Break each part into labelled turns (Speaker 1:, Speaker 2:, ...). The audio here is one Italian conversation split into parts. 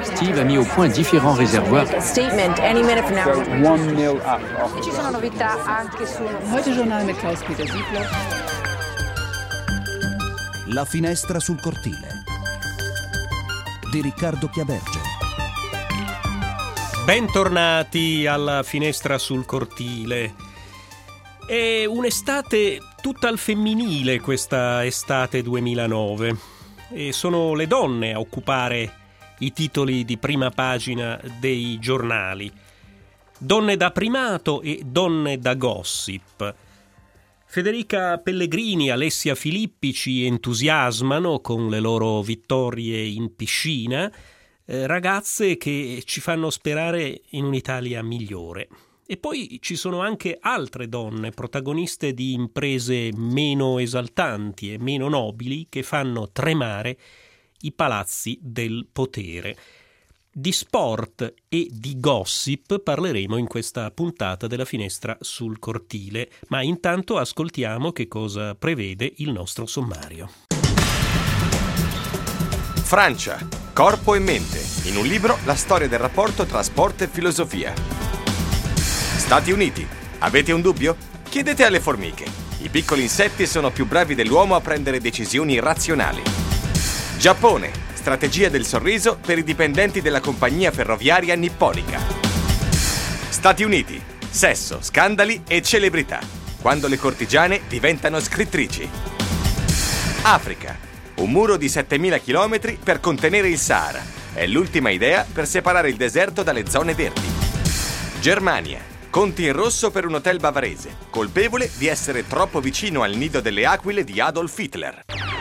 Speaker 1: Steve a mis au point différents réservoirs.
Speaker 2: Statement any minute from now.
Speaker 3: 1-0 up.
Speaker 2: Ci sono novità anche sul
Speaker 4: Heute Journal mit Klaus-Peter Siebler.
Speaker 5: La finestra sul cortile di Riccardo Chiaberge.
Speaker 6: Bentornati alla finestra sul cortile. È un'estate tutta al femminile questa estate 2009 e sono le donne a occupare i titoli di prima pagina dei giornali. Donne da primato e donne da gossip. Federica Pellegrini, Alessia Filippi ci entusiasmano con le loro vittorie in piscina, ragazze che ci fanno sperare in un'Italia migliore. E poi ci sono anche altre donne, protagoniste di imprese meno esaltanti e meno nobili, che fanno tremare i palazzi del potere. Di sport e di gossip parleremo in questa puntata della finestra sul cortile, ma intanto ascoltiamo che cosa prevede il nostro sommario.
Speaker 7: Francia, corpo e mente. In un libro la storia del rapporto tra sport e filosofia. Stati Uniti, avete un dubbio? Chiedete alle formiche. I piccoli insetti sono più bravi dell'uomo a prendere decisioni razionali. Giappone, strategia del sorriso per i dipendenti della compagnia ferroviaria nipponica. Stati Uniti, sesso, scandali e celebrità, quando le cortigiane diventano scrittrici. Africa, un muro di 7.000 km per contenere il Sahara. È l'ultima idea per separare il deserto dalle zone verdi. Germania, conti in rosso per un hotel bavarese, colpevole di essere troppo vicino al nido delle aquile di Adolf Hitler.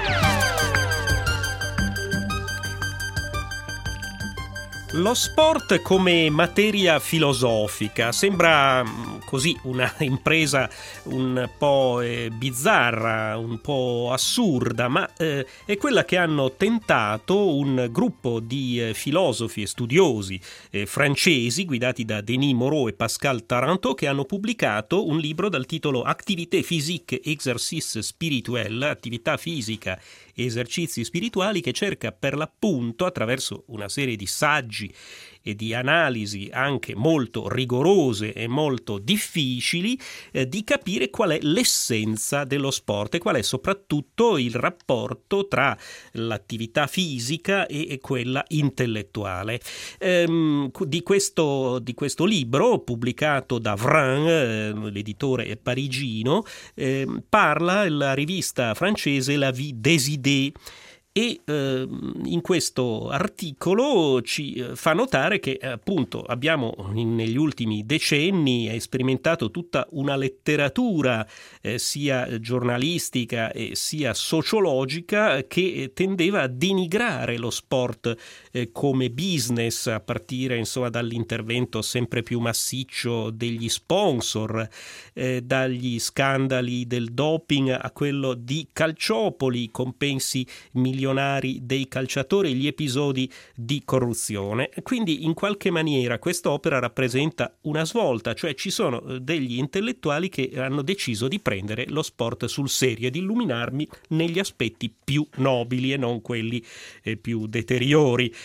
Speaker 6: Lo sport come materia filosofica sembra così una impresa un po' bizzarra, un po' assurda, ma è quella che hanno tentato un gruppo di filosofi e studiosi francesi guidati da Denis Moreau e Pascal Taranto, che hanno pubblicato un libro dal titolo Activité physique exercice spirituel, attività fisica e esercizi spirituali, che cerca per l'appunto, attraverso una serie di saggi e di analisi anche molto rigorose e molto difficili, di capire qual è l'essenza dello sport e qual è soprattutto il rapporto tra l'attività fisica e quella intellettuale. Di questo libro, pubblicato da Vrin, l'editore parigino, parla la rivista francese La Vie des Idées. E in questo articolo ci fa notare che appunto abbiamo negli ultimi decenni sperimentato tutta una letteratura sia giornalistica e sia sociologica che tendeva a denigrare lo sport come business, a partire insomma dall'intervento sempre più massiccio degli sponsor, dagli scandali del doping a quello di Calciopoli, compensi milionari dei calciatori, gli episodi di corruzione. Quindi in qualche maniera quest'opera rappresenta una svolta, cioè ci sono degli intellettuali che hanno deciso di prendere lo sport sul serio e di illuminarmi negli aspetti più nobili e non quelli più deteriori.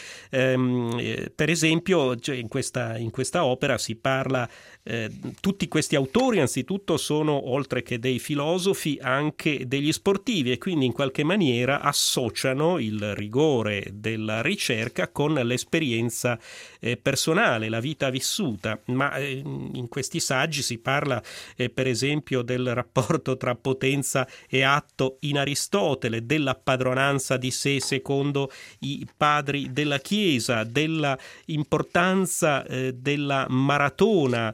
Speaker 6: Per esempio, cioè in questa opera si parla, tutti questi autori anzitutto sono, oltre che dei filosofi, anche degli sportivi, e quindi in qualche maniera associano il rigore della ricerca con l'esperienza personale, la vita vissuta. Ma in questi saggi si parla per esempio del rapporto tra potenza e atto in Aristotele, della padronanza di sé secondo i padri della Chiesa, della importanza della maratona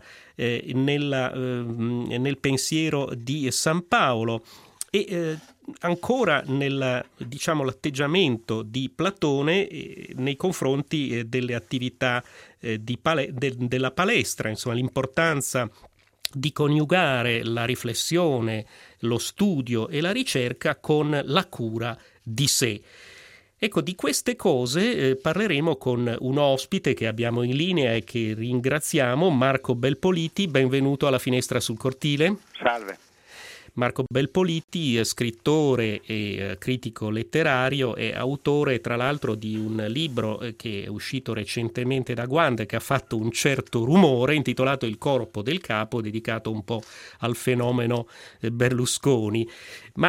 Speaker 6: nel pensiero di San Paolo. E ancora l'atteggiamento di Platone nei confronti delle attività della palestra, insomma l'importanza di coniugare la riflessione, lo studio e la ricerca con la cura di sé. Ecco, di queste cose parleremo con un ospite che abbiamo in linea e che ringraziamo, Marco Belpoliti. Benvenuto alla Finestra sul Cortile.
Speaker 3: Salve.
Speaker 6: Marco Belpoliti, scrittore e critico letterario e autore tra l'altro di un libro che è uscito recentemente da Guande, che ha fatto un certo rumore, intitolato Il corpo del capo, dedicato un po' al fenomeno Berlusconi. Ma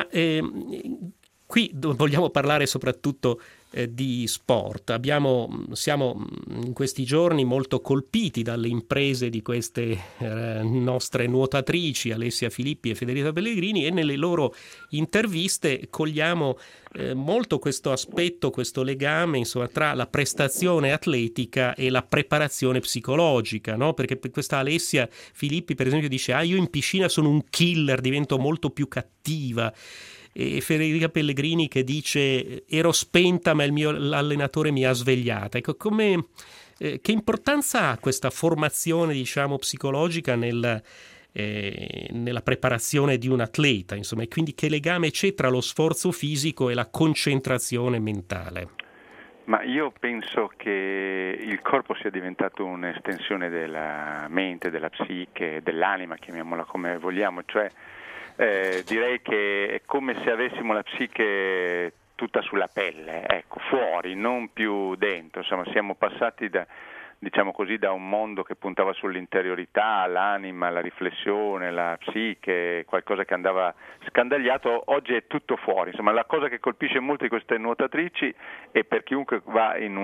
Speaker 6: qui vogliamo parlare soprattutto di sport. Siamo in questi giorni molto colpiti dalle imprese di queste nostre nuotatrici, Alessia Filippi e Federica Pellegrini, e nelle loro interviste cogliamo molto questo aspetto, questo legame, insomma, tra la prestazione atletica e la preparazione psicologica, no? Perché questa Alessia Filippi, per esempio, dice: io in piscina sono un killer, divento molto più cattiva. E Federica Pellegrini che dice: ero spenta ma l'allenatore mi ha svegliata. Ecco, che importanza ha questa formazione, diciamo, psicologica nella preparazione di un atleta, insomma, e quindi che legame c'è tra lo sforzo fisico e la concentrazione mentale?
Speaker 3: Ma io penso che il corpo sia diventato un'estensione della mente, della psiche, dell'anima, chiamiamola come vogliamo, cioè direi che è come se avessimo la psiche tutta sulla pelle, ecco, fuori, non più dentro. Insomma, siamo passati da un mondo che puntava sull'interiorità, l'anima, la riflessione, la psiche, qualcosa che andava scandagliato. Oggi è tutto fuori. Insomma, la cosa che colpisce molto di queste nuotatrici, e per chiunque va in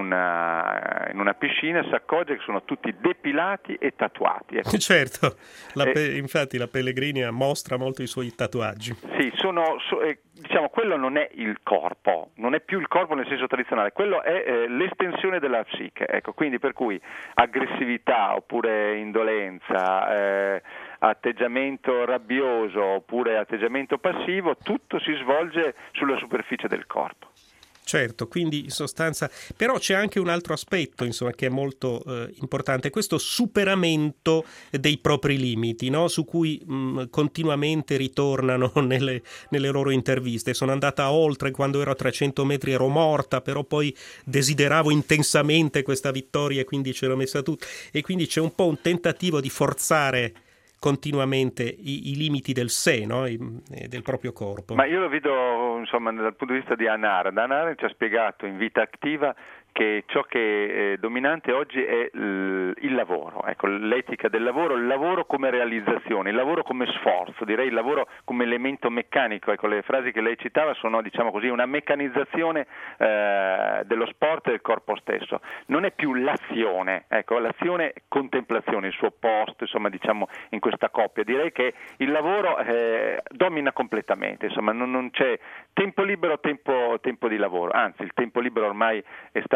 Speaker 3: una piscina si accorge che sono tutti depilati e tatuati. Ecco.
Speaker 6: Certo, infatti la Pellegrini mostra molto i suoi tatuaggi.
Speaker 3: Sì, diciamo, quello non è il corpo, non è più il corpo nel senso tradizionale, quello è l'estensione della psiche, ecco, quindi per cui aggressività oppure indolenza, atteggiamento rabbioso oppure atteggiamento passivo, tutto si svolge sulla superficie del corpo.
Speaker 6: Certo, quindi in sostanza, però c'è anche un altro aspetto, insomma, che è molto importante, questo superamento dei propri limiti, no? Su cui continuamente ritornano nelle loro interviste. Sono andata oltre, quando ero a 300 metri ero morta, però poi desideravo intensamente questa vittoria e quindi ce l'ho messa tutta. E quindi c'è un po' un tentativo di forzare continuamente i limiti del sé, no? Del proprio corpo.
Speaker 3: Ma io lo vedo, insomma, dal punto di vista di Hannah Arendt. Hannah Arendt ci ha spiegato in Vita Attiva che ciò che è dominante oggi è il lavoro, ecco, l'etica del lavoro, il lavoro come realizzazione, il lavoro come sforzo, direi il lavoro come elemento meccanico. Ecco, le frasi che lei citava sono, diciamo così, una meccanizzazione dello sport e del corpo stesso. Non è più l'azione, ecco, l'azione contemplazione, il suo posto, insomma, diciamo, in questa coppia. Direi che il lavoro domina completamente, insomma, non c'è tempo libero, tempo di lavoro, anzi il tempo libero ormai è stato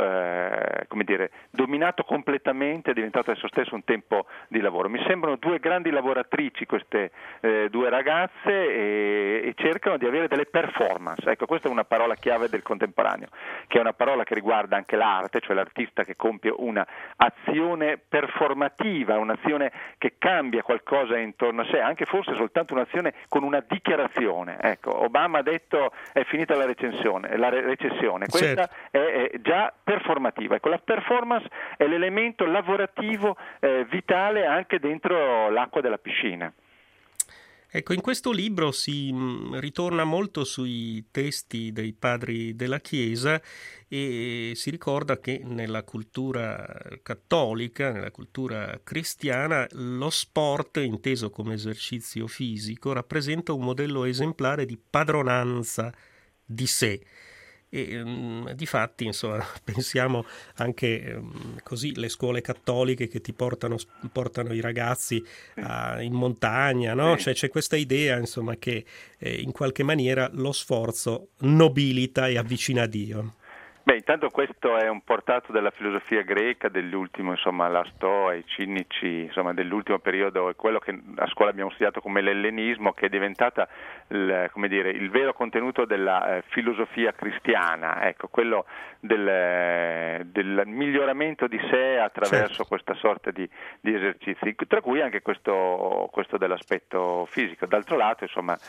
Speaker 3: dominato completamente, è diventato esso stesso un tempo di lavoro. Mi sembrano due grandi lavoratrici queste due ragazze e cercano di avere delle performance. Ecco, questa è una parola chiave del contemporaneo, che è una parola che riguarda anche l'arte, cioè l'artista che compie una azione performativa, un'azione che cambia qualcosa intorno a sé, anche forse soltanto un'azione con una dichiarazione. Ecco, Obama ha detto è finita la recessione, questa è già performativa. Ecco, la performance è l'elemento lavorativo vitale anche dentro l'acqua della piscina.
Speaker 6: Ecco, in questo libro si ritorna molto sui testi dei padri della Chiesa e si ricorda che nella cultura cattolica, nella cultura cristiana, lo sport, inteso come esercizio fisico, rappresenta un modello esemplare di padronanza di sé. E difatti, insomma, pensiamo anche così le scuole cattoliche che ti portano i ragazzi in montagna, no? Cioè, c'è questa idea, insomma, che in qualche maniera lo sforzo nobilita e avvicina a Dio.
Speaker 3: Beh, intanto questo è un portato della filosofia greca dell'ultimo, insomma, la Stoa, i cinici, insomma, dell'ultimo periodo, è quello che a scuola abbiamo studiato come l'ellenismo, che è diventata il vero contenuto della filosofia cristiana, ecco, quello del miglioramento di sé attraverso questa sorta di esercizi, tra cui anche questo dell'aspetto fisico. D'altro lato, insomma,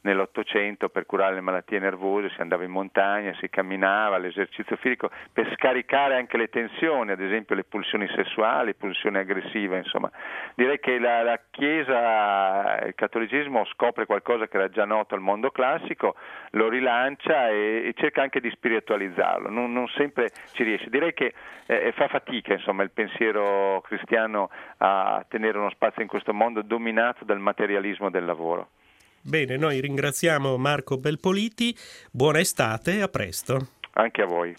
Speaker 3: nell'Ottocento per curare le malattie nervose si andava in montagna, si camminava, l'esercizio fisico per scaricare anche le tensioni, ad esempio le pulsioni sessuali, pulsioni aggressive, insomma. Direi che la Chiesa, il cattolicesimo scopre qualcosa che era già noto al mondo classico, lo rilancia e cerca anche di spiritualizzarlo, non sempre ci riesce. Direi che fa fatica, insomma, il pensiero cristiano a tenere uno spazio in questo mondo dominato dal materialismo del lavoro.
Speaker 6: Bene, noi ringraziamo Marco Belpoliti, buona estate e a presto.
Speaker 3: Anche a voi.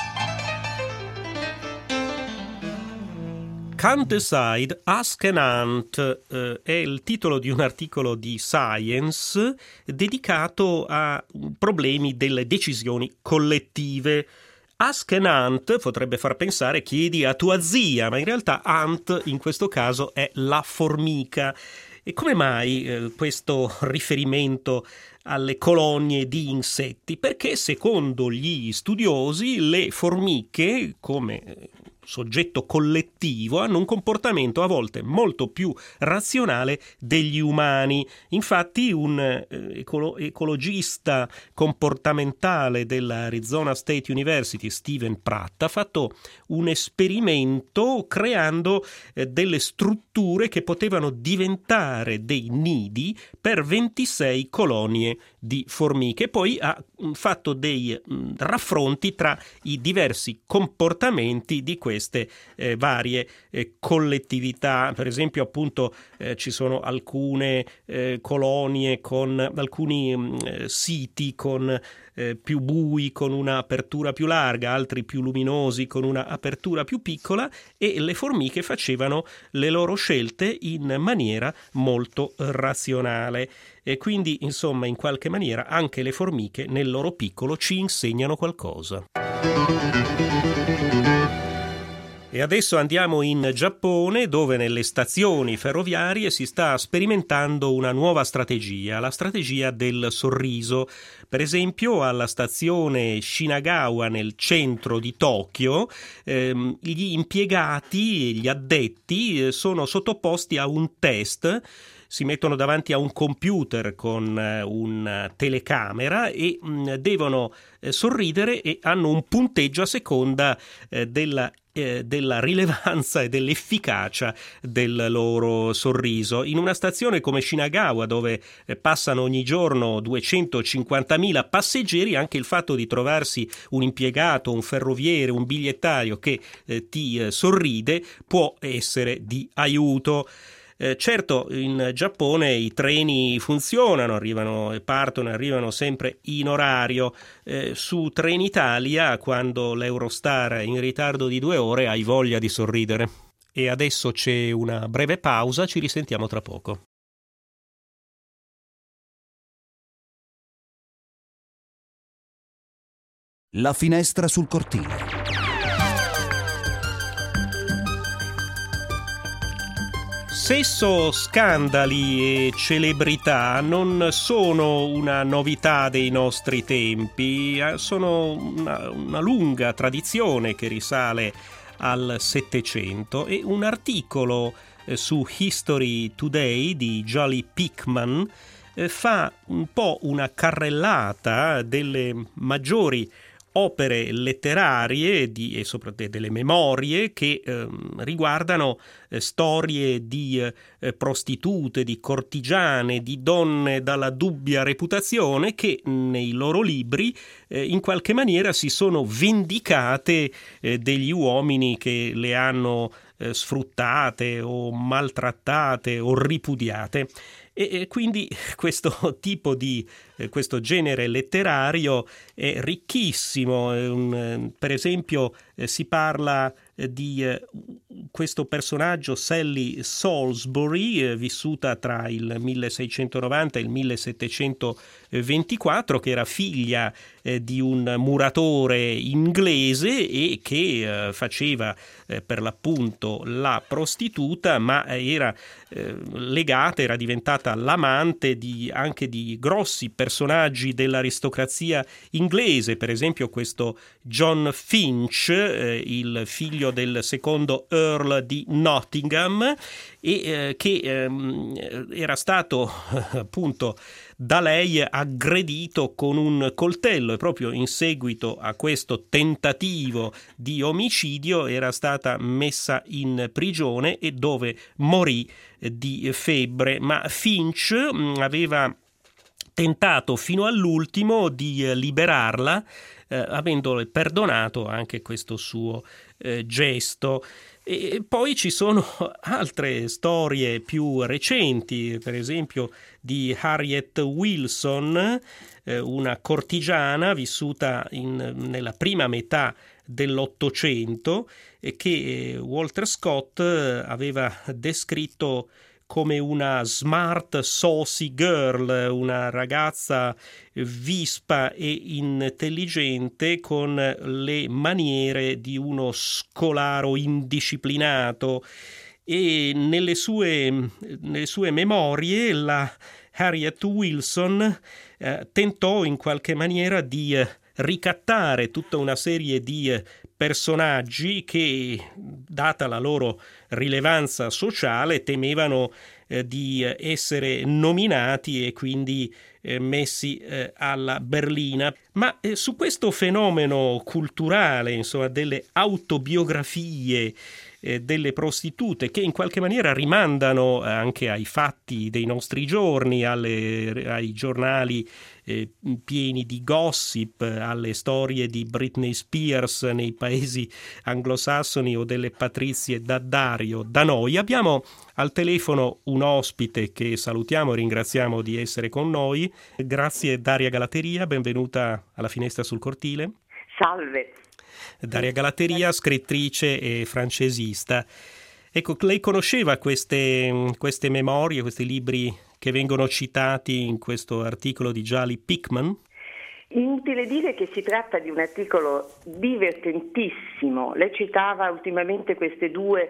Speaker 6: Can't Decide, Ask an Ant è il titolo di un articolo di Science dedicato a problemi delle decisioni collettive. Ask an Ant potrebbe far pensare chiedi a tua zia, ma in realtà ant in questo caso è la formica. E come mai questo riferimento alle colonie di insetti? Perché secondo gli studiosi le formiche, come soggetto collettivo, hanno un comportamento a volte molto più razionale degli umani. Infatti un ecologista comportamentale dell'Arizona State University, Stephen Pratt, ha fatto un esperimento creando delle strutture che potevano diventare dei nidi per 26 colonie di formiche. Poi ha fatto dei raffronti tra i diversi comportamenti di queste varie collettività. Per esempio, appunto, ci sono alcune colonie con alcuni siti con più bui con un'apertura più larga, altri più luminosi con una apertura più piccola, e le formiche facevano le loro scelte in maniera molto razionale. E quindi, insomma, in qualche maniera anche le formiche nel loro piccolo ci insegnano qualcosa. E adesso andiamo in Giappone, dove nelle stazioni ferroviarie si sta sperimentando una nuova strategia, la strategia del sorriso. Per esempio, alla stazione Shinagawa nel centro di Tokyo, gli impiegati, gli addetti, sono sottoposti a un test. Si mettono davanti a un computer con una telecamera e devono sorridere, e hanno un punteggio a seconda della rilevanza e dell'efficacia del loro sorriso. In una stazione come Shinagawa, dove passano ogni giorno 250.000 passeggeri, anche il fatto di trovarsi un impiegato, un ferroviere, un bigliettario che ti sorride può essere di aiuto. Certo, in Giappone i treni funzionano, arrivano sempre in orario. Su Trenitalia, quando l'Eurostar è in ritardo di 2 ore, hai voglia di sorridere. E adesso c'è una breve pausa, ci risentiamo tra poco.
Speaker 5: La finestra sul cortile.
Speaker 6: Sesso, scandali e celebrità non sono una novità dei nostri tempi, sono una lunga tradizione che risale al Settecento, e un articolo su History Today di Jolly Pickman fa un po' una carrellata delle maggiori opere letterarie e soprattutto delle memorie che riguardano storie di prostitute, di cortigiane, di donne dalla dubbia reputazione, che nei loro libri in qualche maniera si sono vendicate degli uomini che le hanno sfruttate o maltrattate o ripudiate. E quindi questo tipo di questo genere letterario è ricchissimo. Per esempio si parla di questo personaggio, Sally Salisbury, vissuta tra il 1690 e il 1724, che era figlia di un muratore inglese e che faceva per l'appunto la prostituta, ma era legata, era diventata l'amante anche di grossi personaggi dell'aristocrazia inglese. Per esempio questo John Finch, il figlio figlio del secondo Earl di Nottingham e che era stato appunto da lei aggredito con un coltello, e proprio in seguito a questo tentativo di omicidio era stata messa in prigione e dove morì di febbre. Ma Finch aveva tentato fino all'ultimo di liberarla, avendole perdonato anche questo suo gesto. E poi ci sono altre storie più recenti, per esempio di Harriet Wilson, una cortigiana vissuta nella prima metà dell'Ottocento, che Walter Scott aveva descritto come una smart saucy girl, una ragazza vispa e intelligente con le maniere di uno scolaro indisciplinato. E nelle sue memorie la Harriet Wilson tentò in qualche maniera di ricattare tutta una serie di personaggi che, data la loro rilevanza sociale, temevano di essere nominati e quindi messi alla berlina. Ma su questo fenomeno culturale, insomma, delle autobiografie delle prostitute, che in qualche maniera rimandano anche ai fatti dei nostri giorni, ai giornali pieni di gossip, alle storie di Britney Spears nei paesi anglosassoni o delle patrizie d'Addario da noi. Abbiamo al telefono un ospite che salutiamo e ringraziamo di essere con noi. Grazie Daria Galateria, benvenuta alla Finestra sul Cortile.
Speaker 8: Salve.
Speaker 6: Daria Galateria, scrittrice e francesista. Ecco, lei conosceva queste memorie, questi libri che vengono citati in questo articolo di Jali Pickman?
Speaker 8: Inutile dire che si tratta di un articolo divertentissimo. Lei citava ultimamente queste due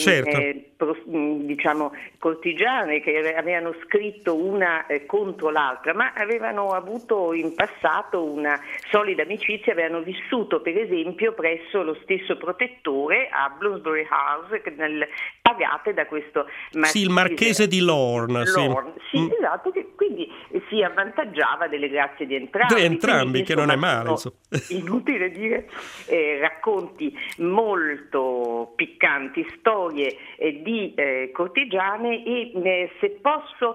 Speaker 8: cortigiane che avevano scritto una contro l'altra, ma avevano avuto in passato una solida amicizia, avevano vissuto per esempio presso lo stesso protettore a Bloomsbury House, pagate da questo marchese.
Speaker 6: Sì, il marchese di Lorne.
Speaker 8: Sì, esatto, che quindi si avvantaggiava delle grazie di entrambi,
Speaker 6: che non è male.
Speaker 8: Inutile dire, racconti molto piccanti, storie di cortigiane e se posso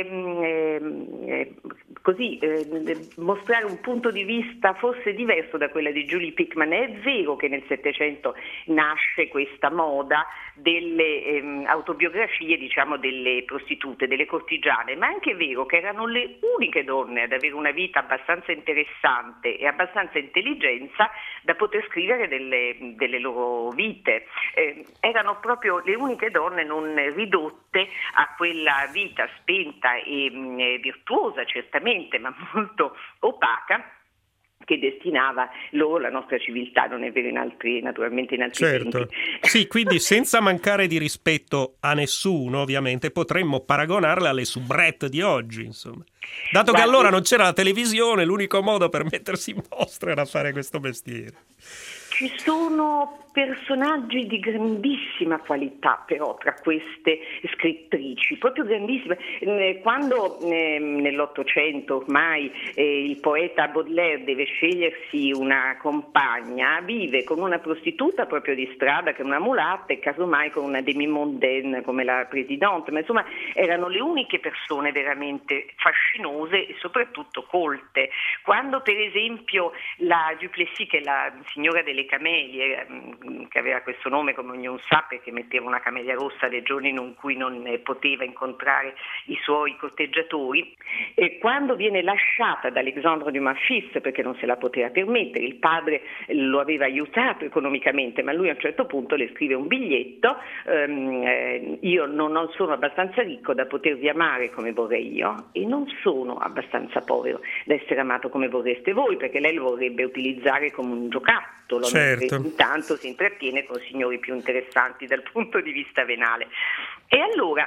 Speaker 8: mostrare un punto di vista forse diverso da quella di Julie Pickman. È vero che nel Settecento nasce questa moda delle autobiografie, diciamo, delle prostitute, delle cortigiane, ma è anche vero che erano le uniche donne ad avere una vita abbastanza interessante e abbastanza intelligenza da poter scrivere delle loro vite. Erano proprio le uniche donne non ridotte a quella vita spenta e virtuosa, certamente, ma molto opaca, che destinava loro la nostra civiltà, non è vero naturalmente in altri
Speaker 6: certo.
Speaker 8: tempi.
Speaker 6: Sì, quindi senza mancare di rispetto a nessuno, ovviamente, potremmo paragonarla alle soubrette di oggi, insomma. Dato che allora non c'era la televisione, l'unico modo per mettersi in mostra era fare questo mestiere.
Speaker 8: Ci sono personaggi di grandissima qualità però tra queste scrittrici, proprio grandissime. Quando nell'Ottocento ormai il poeta Baudelaire deve scegliersi una compagna, vive con una prostituta proprio di strada che è una mulatta e casomai con una demi-mondaine come la Presidente, ma insomma erano le uniche persone veramente fascinose e soprattutto colte. Quando per esempio la Duplessis, che è la signora delle camelie, che aveva questo nome come ognuno sa perché metteva una camelia rossa nei giorni in cui non poteva incontrare i suoi corteggiatori, e quando viene lasciata da Alexandre Dumas fils perché non se la poteva permettere, il padre lo aveva aiutato economicamente, ma lui a un certo punto le scrive un biglietto: io non sono abbastanza ricco da potervi amare come vorrei io e non sono abbastanza povero da essere amato come vorreste voi, perché lei lo vorrebbe utilizzare come un giocattolo.
Speaker 6: Certo.
Speaker 8: Intanto si intrattiene con signori più interessanti dal punto di vista venale. E allora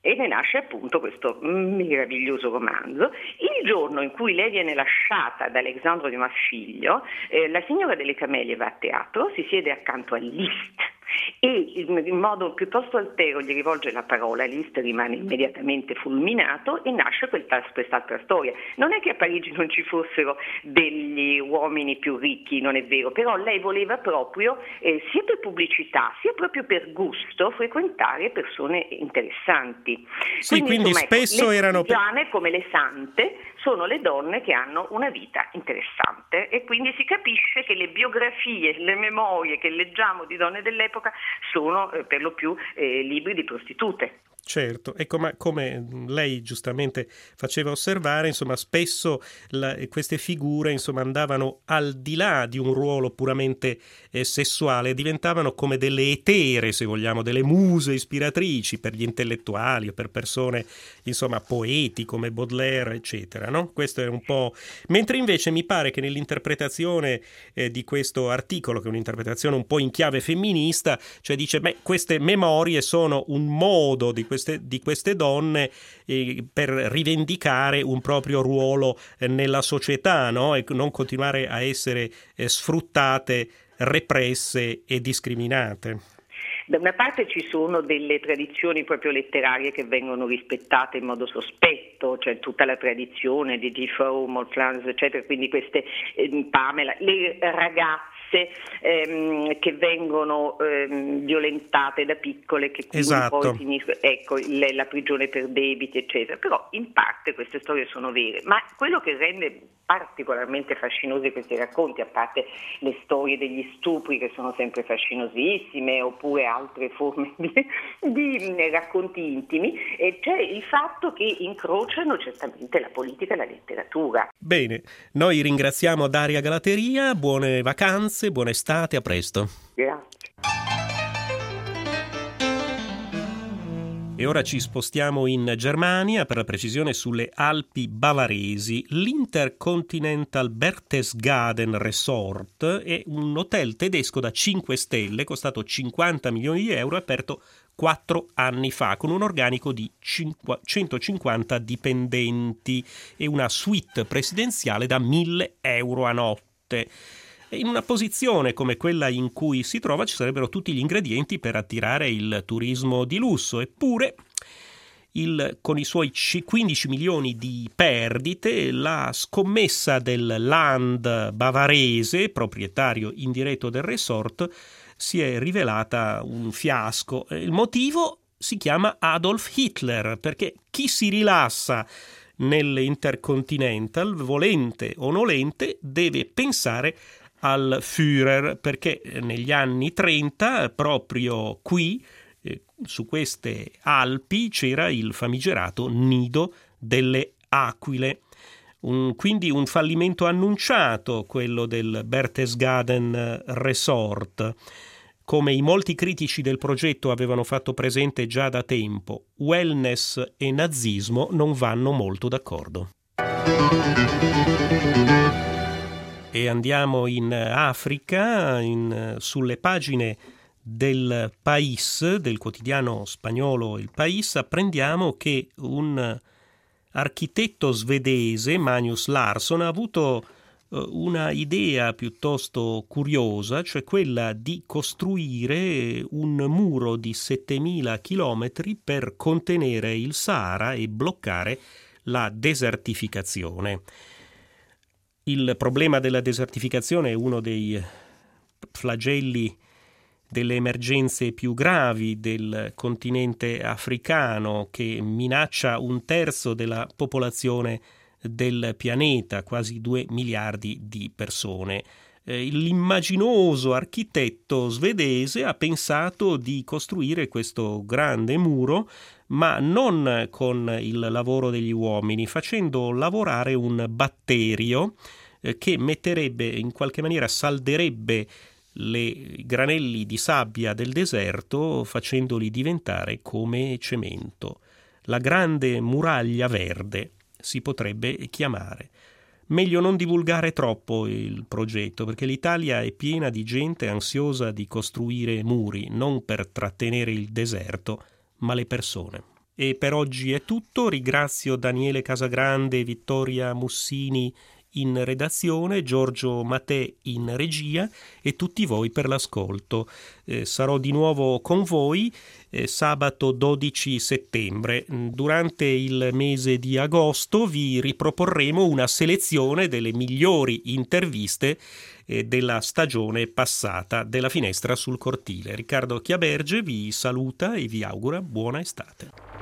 Speaker 8: E ne nasce appunto questo meraviglioso romanzo. Il giorno in cui lei viene lasciata da Alexandre Dumas figlio, la signora delle Camelie va a teatro, si siede accanto a Liszt e in modo piuttosto altero gli rivolge la parola. Liszt rimane immediatamente fulminato e nasce quest'altra storia. Non è che a Parigi non ci fossero degli uomini più ricchi, non è vero, però lei voleva proprio, sia per pubblicità sia proprio per gusto, frequentare persone interessanti.
Speaker 6: Sì, quindi
Speaker 8: insomma,
Speaker 6: spesso
Speaker 8: le
Speaker 6: erano
Speaker 8: artigiane, come le sante, sono le donne che hanno una vita interessante, e quindi si capisce che le biografie, le memorie che leggiamo di donne dell'epoca sono per lo più libri di prostitute.
Speaker 6: Certo, ecco, ma come lei giustamente faceva osservare, insomma, spesso queste figure, insomma, andavano al di là di un ruolo puramente sessuale, diventavano come delle etere, se vogliamo, delle muse ispiratrici per gli intellettuali o per persone, insomma, poeti come Baudelaire, eccetera, no? Questo è un po'... Mentre invece mi pare che nell'interpretazione di questo articolo, che è un'interpretazione un po' in chiave femminista, cioè dice, queste memorie sono un modo di queste donne per rivendicare un proprio ruolo nella società, no? E non continuare a essere sfruttate, represse e discriminate.
Speaker 8: Da una parte ci sono delle tradizioni proprio letterarie che vengono rispettate in modo sospetto, cioè tutta la tradizione di Defoe, Maud Flanders, eccetera, quindi queste Pamela, le ragazze che vengono violentate da piccole, che quindi
Speaker 6: esatto.
Speaker 8: poi finiscono, ecco, la prigione per debiti, eccetera. Però in parte queste storie sono vere, ma quello che rende particolarmente fascinosi questi racconti, a parte le storie degli stupri che sono sempre fascinosissime, oppure altre forme di racconti intimi, c'è il fatto che incrociano certamente la politica e la letteratura.
Speaker 6: Bene, noi ringraziamo Daria Galateria, buone vacanze, buona estate, a presto.
Speaker 8: Grazie.
Speaker 6: E ora ci spostiamo in Germania, per la precisione sulle Alpi bavaresi. L'Intercontinental Berchtesgaden Resort è un hotel tedesco da 5 stelle, costato 50 milioni di euro, aperto 4 anni fa, con un organico di 150 dipendenti e una suite presidenziale da 1.000 euro a notte. In una posizione come quella in cui si trova ci sarebbero tutti gli ingredienti per attirare il turismo di lusso, eppure con i suoi 15 milioni di perdite la scommessa del Land bavarese, proprietario indiretto del resort, si è rivelata un fiasco. Il motivo si chiama Adolf Hitler, perché chi si rilassa nell'Intercontinental, volente o nolente, deve pensare al Führer, perché negli anni 30 proprio qui su queste Alpi c'era il famigerato nido delle aquile. Quindi un fallimento annunciato, quello del Berchtesgaden Resort. Come i molti critici del progetto avevano fatto presente già da tempo, wellness e nazismo non vanno molto d'accordo. E andiamo in Africa, sulle pagine del País, del quotidiano spagnolo Il País, apprendiamo che un architetto svedese, Magnus Larsson, ha avuto una idea piuttosto curiosa, cioè quella di costruire un muro di 7.000 chilometri per contenere il Sahara e bloccare la desertificazione. Il problema della desertificazione è uno dei flagelli delle emergenze più gravi del continente africano, che minaccia 1/3 della popolazione del pianeta, quasi 2 miliardi di persone. L'immaginoso architetto svedese ha pensato di costruire questo grande muro, ma non con il lavoro degli uomini, facendo lavorare un batterio che metterebbe, in qualche maniera salderebbe i granelli di sabbia del deserto, facendoli diventare come cemento. La grande muraglia verde si potrebbe chiamare. Meglio non divulgare troppo il progetto, perché l'Italia è piena di gente ansiosa di costruire muri, non per trattenere il deserto, ma le persone. E per oggi è tutto. Ringrazio Daniele Casagrande, Vittoria Mussini in redazione, Giorgio Mattè in regia e tutti voi per l'ascolto. Sarò di nuovo con voi sabato 12 settembre. Durante il mese di agosto vi riproporremo una selezione delle migliori interviste della stagione passata della Finestra sul Cortile. Riccardo Chiaberge vi saluta e vi augura buona estate.